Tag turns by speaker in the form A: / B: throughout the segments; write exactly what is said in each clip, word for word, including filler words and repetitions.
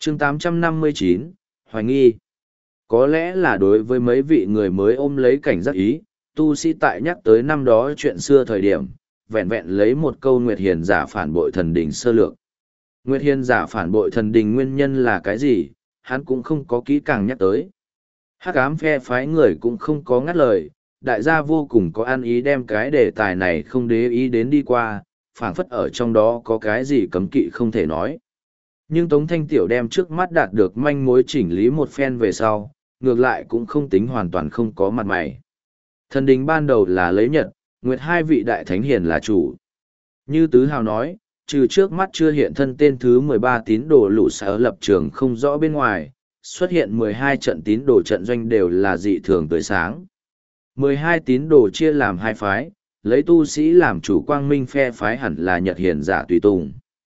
A: chương tám trăm năm mươi chín, hoài nghi. Có lẽ là đối với mấy vị người mới ôm lấy cảnh giác ý, tu sĩ tại nhắc tới năm đó chuyện xưa thời điểm, vẹn vẹn lấy một câu Nguyệt Hiền giả phản bội thần đình sơ lược. Nguyệt Hiền giả phản bội thần đình nguyên nhân là cái gì, hắn cũng không có kỹ càng nhắc tới. Hắc ám phe phái người cũng không có ngắt lời, đại gia vô cùng có ăn ý đem cái đề tài này không để ý đến đi qua, phảng phất ở trong đó có cái gì cấm kỵ không thể nói. Nhưng Tống Thanh Tiểu đem trước mắt đạt được manh mối chỉnh lý một phen về sau, ngược lại cũng không tính hoàn toàn không có mặt mày. Thần đình ban đầu là lấy Nhật, Nguyệt hai vị đại thánh hiền là chủ. Như Tứ Hào nói, trừ trước mắt chưa hiện thân tên thứ mười ba tín đồ lũ sở lập trường không rõ bên ngoài, xuất hiện mười hai trận tín đồ trận doanh đều là dị thường tới sáng. mười hai tín đồ chia làm hai phái, lấy tu sĩ làm chủ quang minh phe phái hẳn là Nhật hiền giả tùy tùng.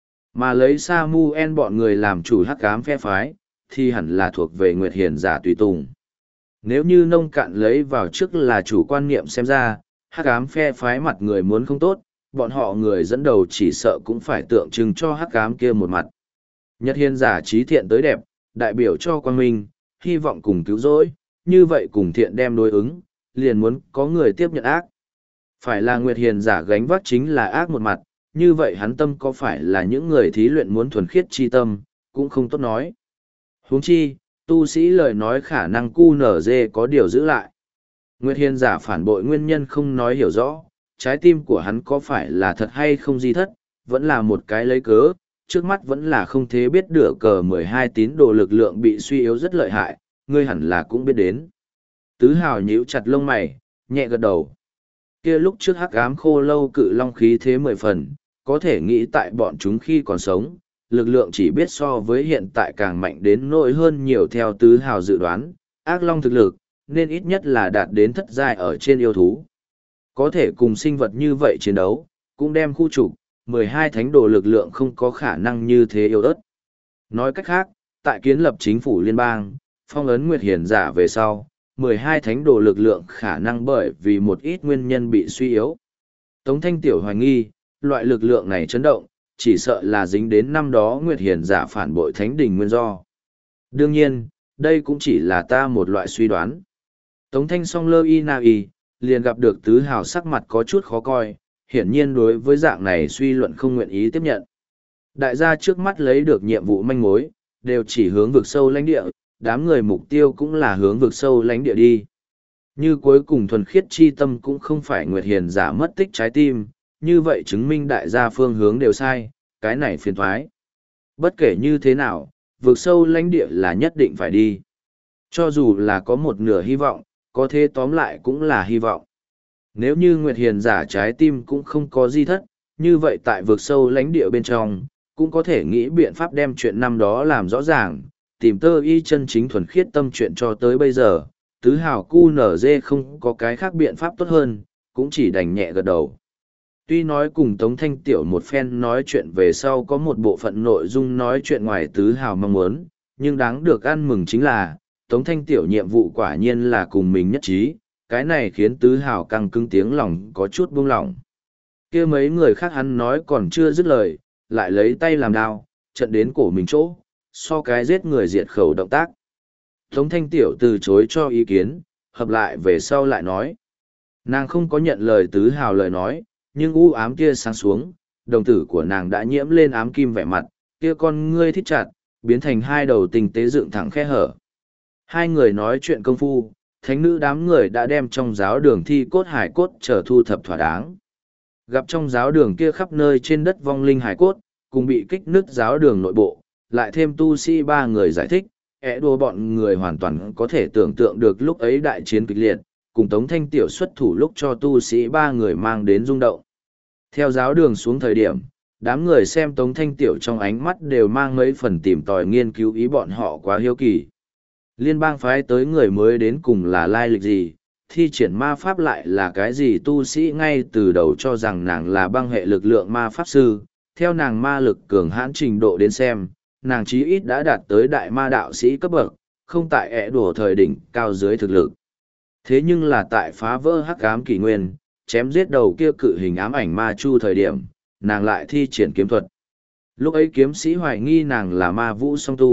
A: Mà lấy Samuel bọn người làm chủ hắc ám phe phái, thì hẳn là thuộc về Nguyệt hiền giả tùy tùng. Nếu như nông cạn lấy vào trước là chủ quan niệm xem ra, hắc ám phe phái mặt người muốn không tốt, bọn họ người dẫn đầu chỉ sợ cũng phải tượng trưng cho hắc ám kia một mặt. Nhật hiền giả trí thiện tới đẹp, đại biểu cho quang minh, hy vọng cùng cứu rỗi, như vậy cùng thiện đem đối ứng, liền muốn có người tiếp nhận ác. Phải là Nguyệt hiền giả gánh vác chính là ác một mặt, như vậy hắn tâm có phải là những người thí luyện muốn thuần khiết chi tâm, cũng không tốt nói. Huống chi, tu sĩ lời nói khả năng cu nở dê có điều giữ lại. Nguyệt hiền giả phản bội nguyên nhân không nói hiểu rõ, trái tim của hắn có phải là thật hay không di thất, vẫn là một cái lấy cớ, trước mắt vẫn là không thế biết được cờ mười hai tín đồ lực lượng bị suy yếu rất lợi hại, ngươi hẳn là cũng biết đến. Tứ Hào nhíu chặt lông mày, nhẹ gật đầu. Kia lúc trước hắc ám khô lâu cự long khí thế mười phần, có thể nghĩ tại bọn chúng khi còn sống, lực lượng chỉ biết so với hiện tại càng mạnh đến nỗi hơn nhiều theo Tứ Hào dự đoán, ác long thực lực, nên ít nhất là đạt đến thất giai ở trên yêu thú. Có thể cùng sinh vật như vậy chiến đấu, cũng đem khu trục, mười hai thánh đồ lực lượng không có khả năng như thế yếu ớt. Nói cách khác, tại kiến lập chính phủ liên bang, phong ấn Nguyệt hiền giả về sau, mười hai thánh đồ lực lượng khả năng bởi vì một ít nguyên nhân bị suy yếu. Tống Thanh Tiểu hoài nghi, loại lực lượng này chấn động, chỉ sợ là dính đến năm đó Nguyệt hiền giả phản bội thánh đình nguyên do. Đương nhiên, đây cũng chỉ là ta một loại suy đoán. Tống Thanh song lơ y na y, liền gặp được Tứ Hào sắc mặt có chút khó coi, hiển nhiên đối với dạng này suy luận không nguyện ý tiếp nhận. Đại gia trước mắt lấy được nhiệm vụ manh mối, đều chỉ hướng vực sâu lãnh địa, đám người mục tiêu cũng là hướng vực sâu lãnh địa đi. Như cuối cùng thuần khiết chi tâm cũng không phải Nguyệt hiền giả mất tích trái tim, như vậy chứng minh đại gia phương hướng đều sai, cái này phiền thoái. Bất kể như thế nào, vực sâu lãnh địa là nhất định phải đi. Cho dù là có một nửa hy vọng, có thế tóm lại cũng là hy vọng. Nếu như Nguyệt hiền giả trái tim cũng không có di thất, như vậy tại vực sâu lãnh địa bên trong, cũng có thể nghĩ biện pháp đem chuyện năm đó làm rõ ràng, tìm tơ y chân chính thuần khiết tâm chuyện cho tới bây giờ, Tứ Hào cu nở dê không có cái khác biện pháp tốt hơn, cũng chỉ đành nhẹ gật đầu. Tuy nói cùng Tống Thanh Tiểu một phen nói chuyện về sau có một bộ phận nội dung nói chuyện ngoài Tứ Hào mong muốn, nhưng đáng được ăn mừng chính là, Tống Thanh Tiểu nhiệm vụ quả nhiên là cùng mình nhất trí, cái này khiến Tứ Hào căng cứng tiếng lòng có chút buông lỏng. Kia mấy người khác hắn nói còn chưa dứt lời, lại lấy tay làm đao, trận đến cổ mình chỗ, so cái giết người diệt khẩu động tác. Tống Thanh Tiểu từ chối cho ý kiến, hợp lại về sau lại nói. Nàng không có nhận lời Tứ Hào lời nói, nhưng u ám kia sáng xuống, đồng tử của nàng đã nhiễm lên ám kim vẻ mặt, kia con ngươi thích chặt, biến thành hai đầu tinh tế dựng thẳng khe hở. Hai người nói chuyện công phu, thánh nữ đám người đã đem trong giáo đường thi cốt hải cốt trở thu thập thỏa đáng. Gặp trong giáo đường kia khắp nơi trên đất vong linh hải cốt, cùng bị kích nứt giáo đường nội bộ, lại thêm tu sĩ ba người giải thích, ẻ đùa bọn người hoàn toàn có thể tưởng tượng được lúc ấy đại chiến kịch liệt, cùng Tống Thanh Tiểu xuất thủ lúc cho tu sĩ ba người mang đến rung động. Theo giáo đường xuống thời điểm, đám người xem Tống Thanh Tiểu trong ánh mắt đều mang mấy phần tìm tòi nghiên cứu ý bọn họ quá hiếu kỳ. Liên bang phái tới người mới đến cùng là lai lịch gì, thi triển ma pháp lại là cái gì, tu sĩ ngay từ đầu cho rằng nàng là băng hệ lực lượng ma pháp sư, theo nàng ma lực cường hãn trình độ đến xem, nàng chí ít đã đạt tới đại ma đạo sĩ cấp bậc, không tại ẻ đùa thời đỉnh cao dưới thực lực. Thế nhưng là tại phá vỡ hắc ám kỷ nguyên, chém giết đầu kia cự hình ám ảnh ma chu thời điểm, nàng lại thi triển kiếm thuật. Lúc ấy kiếm sĩ hoài nghi nàng là ma vũ song tu,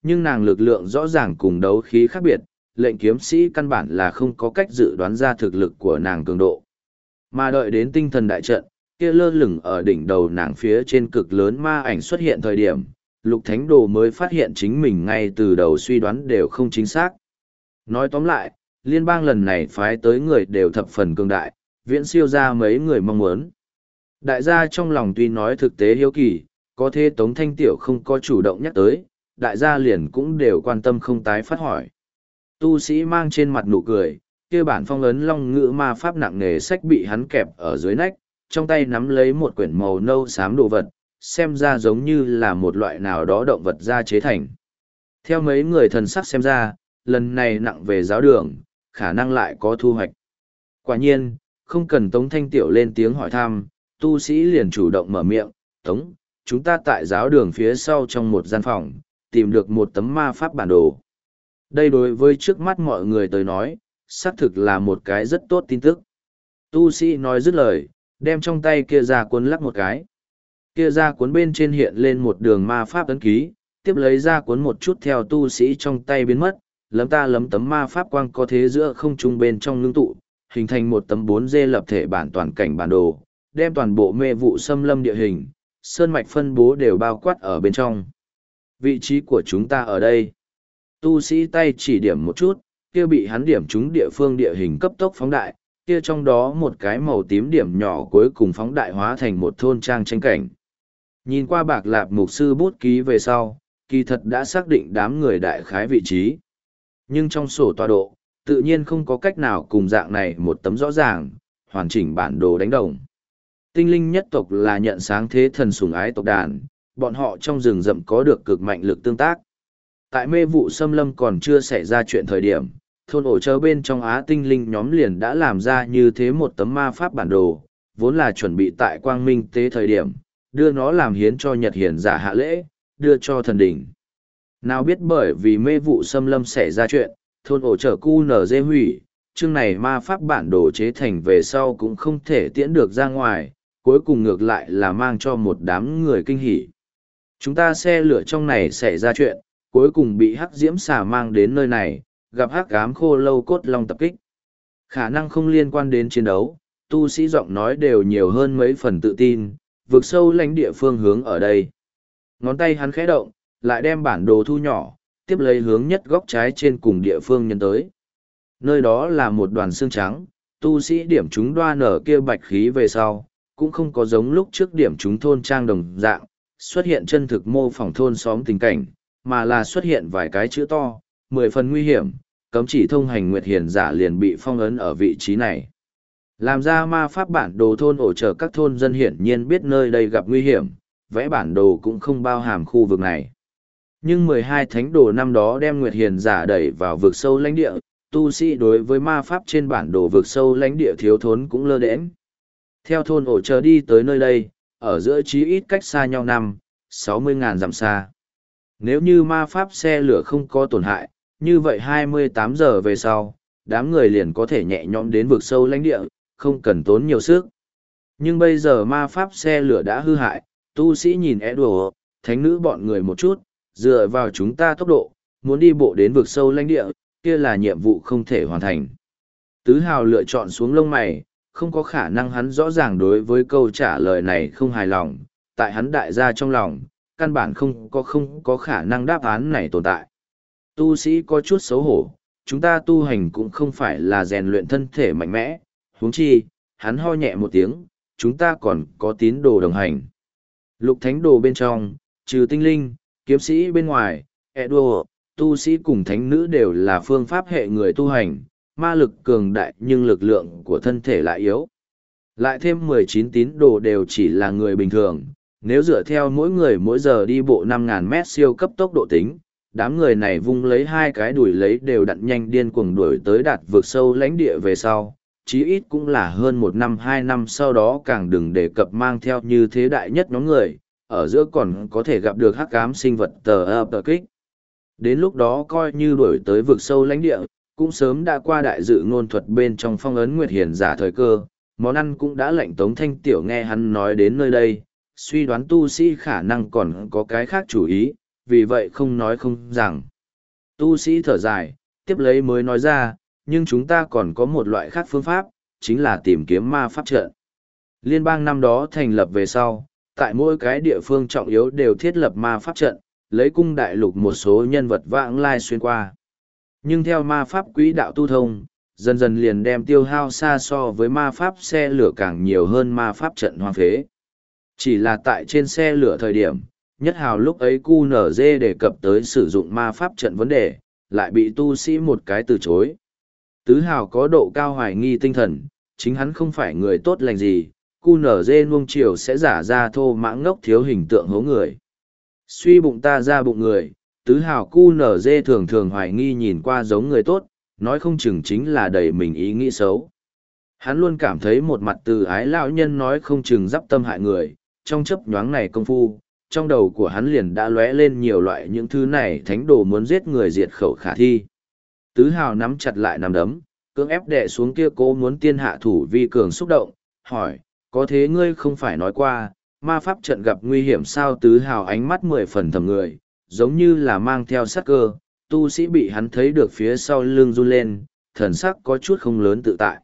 A: Nhưng nàng lực lượng rõ ràng cùng đấu khí khác biệt, lệnh kiếm sĩ căn bản là không có cách dự đoán ra thực lực của nàng cường độ. Mà đợi đến tinh thần đại trận, kia lơ lửng ở đỉnh đầu nàng phía trên cực lớn ma ảnh xuất hiện thời điểm, Lục Thánh Đồ mới phát hiện chính mình ngay từ đầu suy đoán đều không chính xác. Nói tóm lại, liên bang lần này phái tới người đều thập phần cường đại, viễn siêu ra mấy người mong muốn. Đại gia trong lòng tuy nói thực tế hiếu kỳ, có thế Tống Thanh Tiểu không có chủ động nhắc tới, đại gia liền cũng đều quan tâm không tái phát hỏi. Tu sĩ mang trên mặt nụ cười, kia bản phong ấn long ngữ ma pháp nặng nề sách bị hắn kẹp ở dưới nách, trong tay nắm lấy một quyển màu nâu xám đồ vật, xem ra giống như là một loại nào đó động vật da chế thành. Theo mấy người thần sắc xem ra, lần này nặng về giáo đường, khả năng lại có thu hoạch. Quả nhiên, không cần Tống Thanh Tiểu lên tiếng hỏi thăm, tu sĩ liền chủ động mở miệng, Tống, chúng ta tại giáo đường phía sau trong một gian phòng, tìm được một tấm ma pháp bản đồ. Đây đối với trước mắt mọi người tới nói, xác thực là một cái rất tốt tin tức. Tu sĩ nói dứt lời, đem trong tay kia ra cuốn lắc một cái. Kia ra cuốn bên trên hiện lên một đường ma pháp ấn ký, tiếp lấy ra cuốn một chút theo tu sĩ trong tay biến mất, lấm ta lấm tấm ma pháp quang có thế giữa không trung bên trong ngưng tụ, hình thành một tấm bốn D lập thể bản toàn cảnh bản đồ, đem toàn bộ mê vụ xâm lâm địa hình, sơn mạch phân bố đều bao quát ở bên trong. Vị trí của chúng ta ở đây. Tu sĩ tay chỉ điểm một chút, kia bị hắn điểm trúng địa phương địa hình cấp tốc phóng đại, kia trong đó một cái màu tím điểm nhỏ cuối cùng phóng đại hóa thành một thôn trang tranh cảnh. Nhìn qua bạc lạp mục sư bút ký về sau, kỳ thật đã xác định đám người đại khái vị trí. Nhưng trong sổ tọa độ, tự nhiên không có cách nào cùng dạng này một tấm rõ ràng, hoàn chỉnh bản đồ đánh đồng. Tinh linh nhất tộc là nhận sáng thế thần sủng ái tộc đàn, bọn họ trong rừng rậm có được cực mạnh lực tương tác. Tại mê vụ xâm lâm còn chưa xảy ra chuyện thời điểm, thôn ổ chớ bên trong Á tinh linh nhóm liền đã làm ra như thế một tấm ma pháp bản đồ, vốn là chuẩn bị tại quang minh tế thời điểm, đưa nó làm hiến cho Nhật Hiển giả hạ lễ, đưa cho thần đỉnh. Nào biết bởi vì mê vụ xâm lâm xảy ra chuyện, thôn ổ chớ cu nở dê hủy, chương này ma pháp bản đồ chế thành về sau cũng không thể tiễn được ra ngoài, cuối cùng ngược lại là mang cho một đám người kinh hỉ. Chúng ta xe lửa trong này xảy ra chuyện, cuối cùng bị hắc diễm xà mang đến nơi này, gặp hắc ám khô lâu cốt long tập kích. Khả năng không liên quan đến chiến đấu, tu sĩ giọng nói đều nhiều hơn mấy phần tự tin, vượt sâu lãnh địa phương hướng ở đây. Ngón tay hắn khẽ động, lại đem bản đồ thu nhỏ, tiếp lấy hướng nhất góc trái trên cùng địa phương nhân tới. Nơi đó là một đoàn xương trắng, tu sĩ điểm chúng đoan ở kia bạch khí về sau, cũng không có giống lúc trước điểm chúng thôn trang đồng dạng, xuất hiện chân thực mô phỏng thôn xóm tình cảnh, mà là xuất hiện vài cái chữ to, mười phần nguy hiểm, cấm chỉ thông hành nguyệt hiền giả liền bị phong ấn ở vị trí này. Làm ra ma pháp bản đồ thôn ổ trợ các thôn dân hiển nhiên biết nơi đây gặp nguy hiểm, vẽ bản đồ cũng không bao hàm khu vực này. Nhưng mười hai thánh đồ năm đó đem nguyệt hiền giả đẩy vào vực sâu lãnh địa, tu sĩ đối với ma pháp trên bản đồ vực sâu lãnh địa thiếu thốn cũng lơ đễnh. Theo thôn ổ trợ đi tới nơi đây, ở giữa chí ít cách xa nhau năm, sáu mươi ngàn dặm xa. Nếu như ma pháp xe lửa không có tổn hại, như vậy hai mươi tám giờ về sau, đám người liền có thể nhẹ nhõm đến vực sâu lãnh địa, không cần tốn nhiều sức. Nhưng bây giờ ma pháp xe lửa đã hư hại, tu sĩ nhìn Edward, thánh nữ bọn người một chút, dựa vào chúng ta tốc độ, muốn đi bộ đến vực sâu lãnh địa, kia là nhiệm vụ không thể hoàn thành. Tứ Hào lựa chọn xuống lông mày, không có khả năng hắn rõ ràng đối với câu trả lời này không hài lòng, tại hắn đại gia trong lòng, căn bản không có không có khả năng đáp án này tồn tại. Tu sĩ có chút xấu hổ, chúng ta tu hành cũng không phải là rèn luyện thân thể mạnh mẽ, huống chi, hắn ho nhẹ một tiếng, chúng ta còn có tín đồ đồng hành. Lục thánh đồ bên trong, trừ tinh linh, kiếm sĩ bên ngoài, Edward, tu sĩ cùng thánh nữ đều là phương pháp hệ người tu hành, ma lực cường đại nhưng lực lượng của thân thể lại yếu. Lại thêm mười chín tín đồ đều chỉ là người bình thường, nếu dựa theo mỗi người mỗi giờ đi bộ năm ngàn mét siêu cấp tốc độ tính, đám người này vung lấy hai cái đuổi lấy đều đặn nhanh điên cuồng đuổi tới đạt vực sâu lãnh địa về sau, chí ít cũng là hơn một năm hai năm sau đó càng đừng đề cập mang theo như thế đại nhất nhóm người, ở giữa còn có thể gặp được hắc ám sinh vật tờ ập tờ kích. Đến lúc đó coi như đuổi tới vực sâu lãnh địa, cũng sớm đã qua đại dự ngôn thuật bên trong phong ấn nguyệt hiền giả thời cơ, món ăn cũng đã lệnh Tống Thanh Tiểu nghe hắn nói đến nơi đây, suy đoán tu sĩ khả năng còn có cái khác chủ ý, vì vậy không nói không rằng. Tu sĩ thở dài, tiếp lấy mới nói ra, nhưng chúng ta còn có một loại khác phương pháp, chính là tìm kiếm ma pháp trận. Liên bang năm đó thành lập về sau, tại mỗi cái địa phương trọng yếu đều thiết lập ma pháp trận, lấy cung đại lục một số nhân vật vãng lai xuyên qua. Nhưng theo ma pháp quỹ đạo tu thông, dần dần liền đem tiêu hao xa so với ma pháp xe lửa càng nhiều hơn ma pháp trận hoang phế. Chỉ là tại trên xe lửa thời điểm, nhất hào lúc ấy cu nở dê đề cập tới sử dụng ma pháp trận vấn đề, lại bị tu sĩ một cái từ chối. Tứ hào có độ cao hoài nghi tinh thần, chính hắn không phải người tốt lành gì, cu nở dê nuông chiều sẽ giả ra thô mãng ngốc thiếu hình tượng hố người. Suy bụng ta ra bụng người, tứ hào cu nở dê thường thường hoài nghi nhìn qua giống người tốt, nói không chừng chính là đầy mình ý nghĩ xấu. Hắn luôn cảm thấy một mặt từ ái lão nhân nói không chừng dắp tâm hại người, trong chấp nhoáng này công phu, trong đầu của hắn liền đã lóe lên nhiều loại những thứ này thánh đồ muốn giết người diệt khẩu khả thi. Tứ hào nắm chặt lại nắm đấm, cưỡng ép đè xuống kia cố muốn tiên hạ thủ vi cường xúc động, hỏi, có thế ngươi không phải nói qua, ma pháp trận gặp nguy hiểm sao? Tứ hào ánh mắt mười phần thầm người, giống như là mang theo sát cơ, tu sĩ bị hắn thấy được phía sau lưng run lên, thần sắc có chút không lớn tự tại.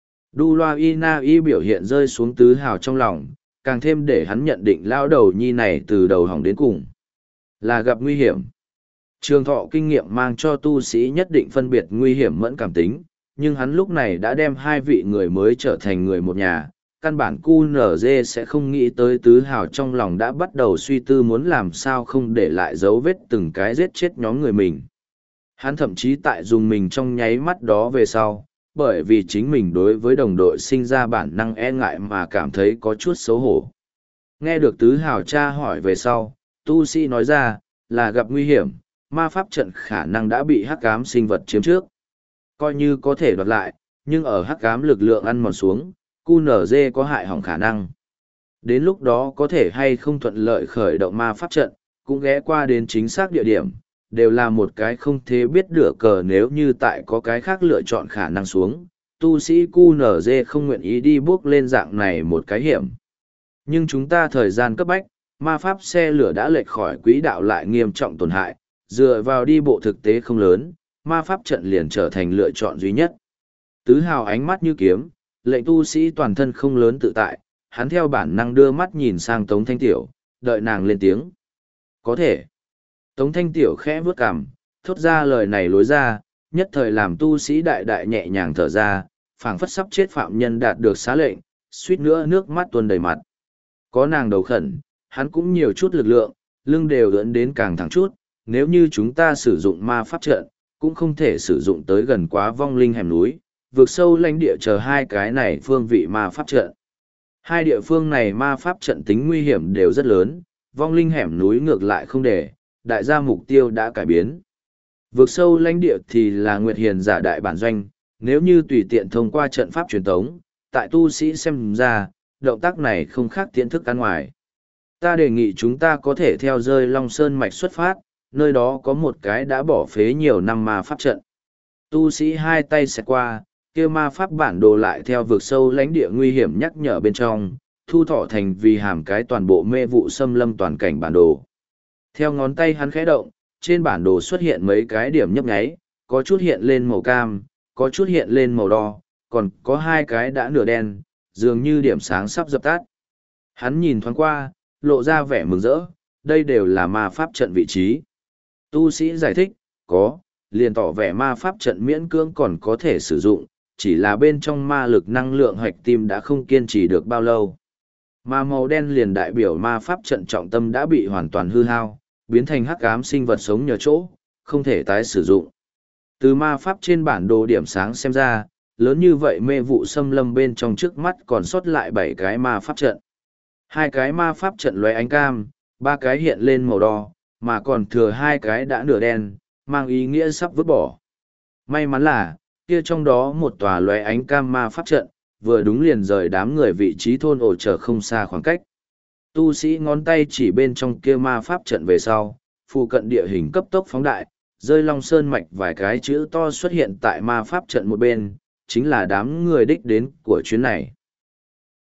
A: Đu loa y na y biểu hiện rơi xuống tứ hào trong lòng, càng thêm để hắn nhận định lao đầu nhi này từ đầu hỏng đến cùng. Là gặp nguy hiểm. Trường thọ kinh nghiệm mang cho tu sĩ nhất định phân biệt nguy hiểm mẫn cảm tính, nhưng hắn lúc này đã đem hai vị người mới trở thành người một nhà. Căn bản cu nở dê sẽ không nghĩ tới tứ hào trong lòng đã bắt đầu suy tư muốn làm sao không để lại dấu vết từng cái giết chết nhóm người mình. Hắn thậm chí tại dùng mình trong nháy mắt đó về sau, bởi vì chính mình đối với đồng đội sinh ra bản năng e ngại mà cảm thấy có chút xấu hổ. Nghe được tứ hào cha hỏi về sau, tu sĩ nói ra, là gặp nguy hiểm, ma pháp trận khả năng đã bị hắc ám sinh vật chiếm trước. Coi như có thể đoạt lại, nhưng ở hắc ám lực lượng ăn mòn xuống, cu nở dê có hại hỏng khả năng. Đến lúc đó có thể hay không thuận lợi khởi động ma pháp trận, cũng ghé qua đến chính xác địa điểm, đều là một cái không thế biết được cờ nếu như tại có cái khác lựa chọn khả năng xuống, tu sĩ cu nở dê không nguyện ý đi bước lên dạng này một cái hiểm. Nhưng chúng ta thời gian cấp bách, ma pháp xe lửa đã lệch khỏi quỹ đạo lại nghiêm trọng tổn hại, dựa vào đi bộ thực tế không lớn, ma pháp trận liền trở thành lựa chọn duy nhất. Tứ hào ánh mắt như kiếm, lệnh tu sĩ toàn thân không lớn tự tại, hắn theo bản năng đưa mắt nhìn sang Tống Thanh Tiểu, đợi nàng lên tiếng. Có thể. Tống Thanh Tiểu khẽ vướt cằm, thốt ra lời này lối ra, nhất thời làm tu sĩ đại đại nhẹ nhàng thở ra, phảng phất sắp chết phạm nhân đạt được xá lệnh, suýt nữa nước mắt tuôn đầy mặt. Có nàng đầu khẩn, hắn cũng nhiều chút lực lượng, lưng đều ưỡn đến càng thẳng chút, nếu như chúng ta sử dụng ma pháp trận, cũng không thể sử dụng tới gần quá vong linh hẻm núi, vượt sâu lãnh địa chờ hai cái này phương vị ma pháp trận. Hai địa phương này ma pháp trận tính nguy hiểm đều rất lớn, vong linh hẻm núi ngược lại không để, đại gia mục tiêu đã cải biến. Vượt sâu lãnh địa thì là Nguyệt Hiền giả đại bản doanh, nếu như tùy tiện thông qua trận pháp truyền thống, tại tu sĩ xem ra, động tác này không khác tiễn thức ăn ngoài. Ta đề nghị chúng ta có thể theo rơi Long Sơn mạch xuất phát, nơi đó có một cái đã bỏ phế nhiều năm ma pháp trận. Tu sĩ hai tay xẹt qua, kia ma pháp bản đồ lại theo vực sâu lãnh địa nguy hiểm nhắc nhở bên trong, thu thọ thành vì hàm cái toàn bộ mê vụ xâm lâm toàn cảnh bản đồ. Theo ngón tay hắn khẽ động, trên bản đồ xuất hiện mấy cái điểm nhấp nháy, có chút hiện lên màu cam, có chút hiện lên màu đỏ, còn có hai cái đã nửa đen, dường như điểm sáng sắp dập tắt. Hắn nhìn thoáng qua, lộ ra vẻ mừng rỡ, đây đều là ma pháp trận vị trí. Tu sĩ giải thích, có, liền tỏ vẻ ma pháp trận miễn cưỡng còn có thể sử dụng, chỉ là bên trong ma lực năng lượng hoạch tim đã không kiên trì được bao lâu. Ma màu đen liền đại biểu ma pháp trận trọng tâm đã bị hoàn toàn hư hao, biến thành hắc ám sinh vật sống nhờ chỗ, không thể tái sử dụng. Từ ma pháp trên bản đồ điểm sáng xem ra, lớn như vậy mê vụ xâm lâm bên trong trước mắt còn sót lại bảy cái ma pháp trận. Hai cái ma pháp trận lóe ánh cam, ba cái hiện lên màu đỏ, mà còn thừa hai cái đã nửa đen, mang ý nghĩa sắp vứt bỏ. May mắn là, kia trong đó một tòa lóe ánh cam ma pháp trận, vừa đúng liền rời đám người vị trí thôn ổ trở không xa khoảng cách. Tu sĩ ngón tay chỉ bên trong kia ma pháp trận về sau, phụ cận địa hình cấp tốc phóng đại, rơi Long Sơn mạch vài cái chữ to xuất hiện tại ma pháp trận một bên, chính là đám người đích đến của chuyến này.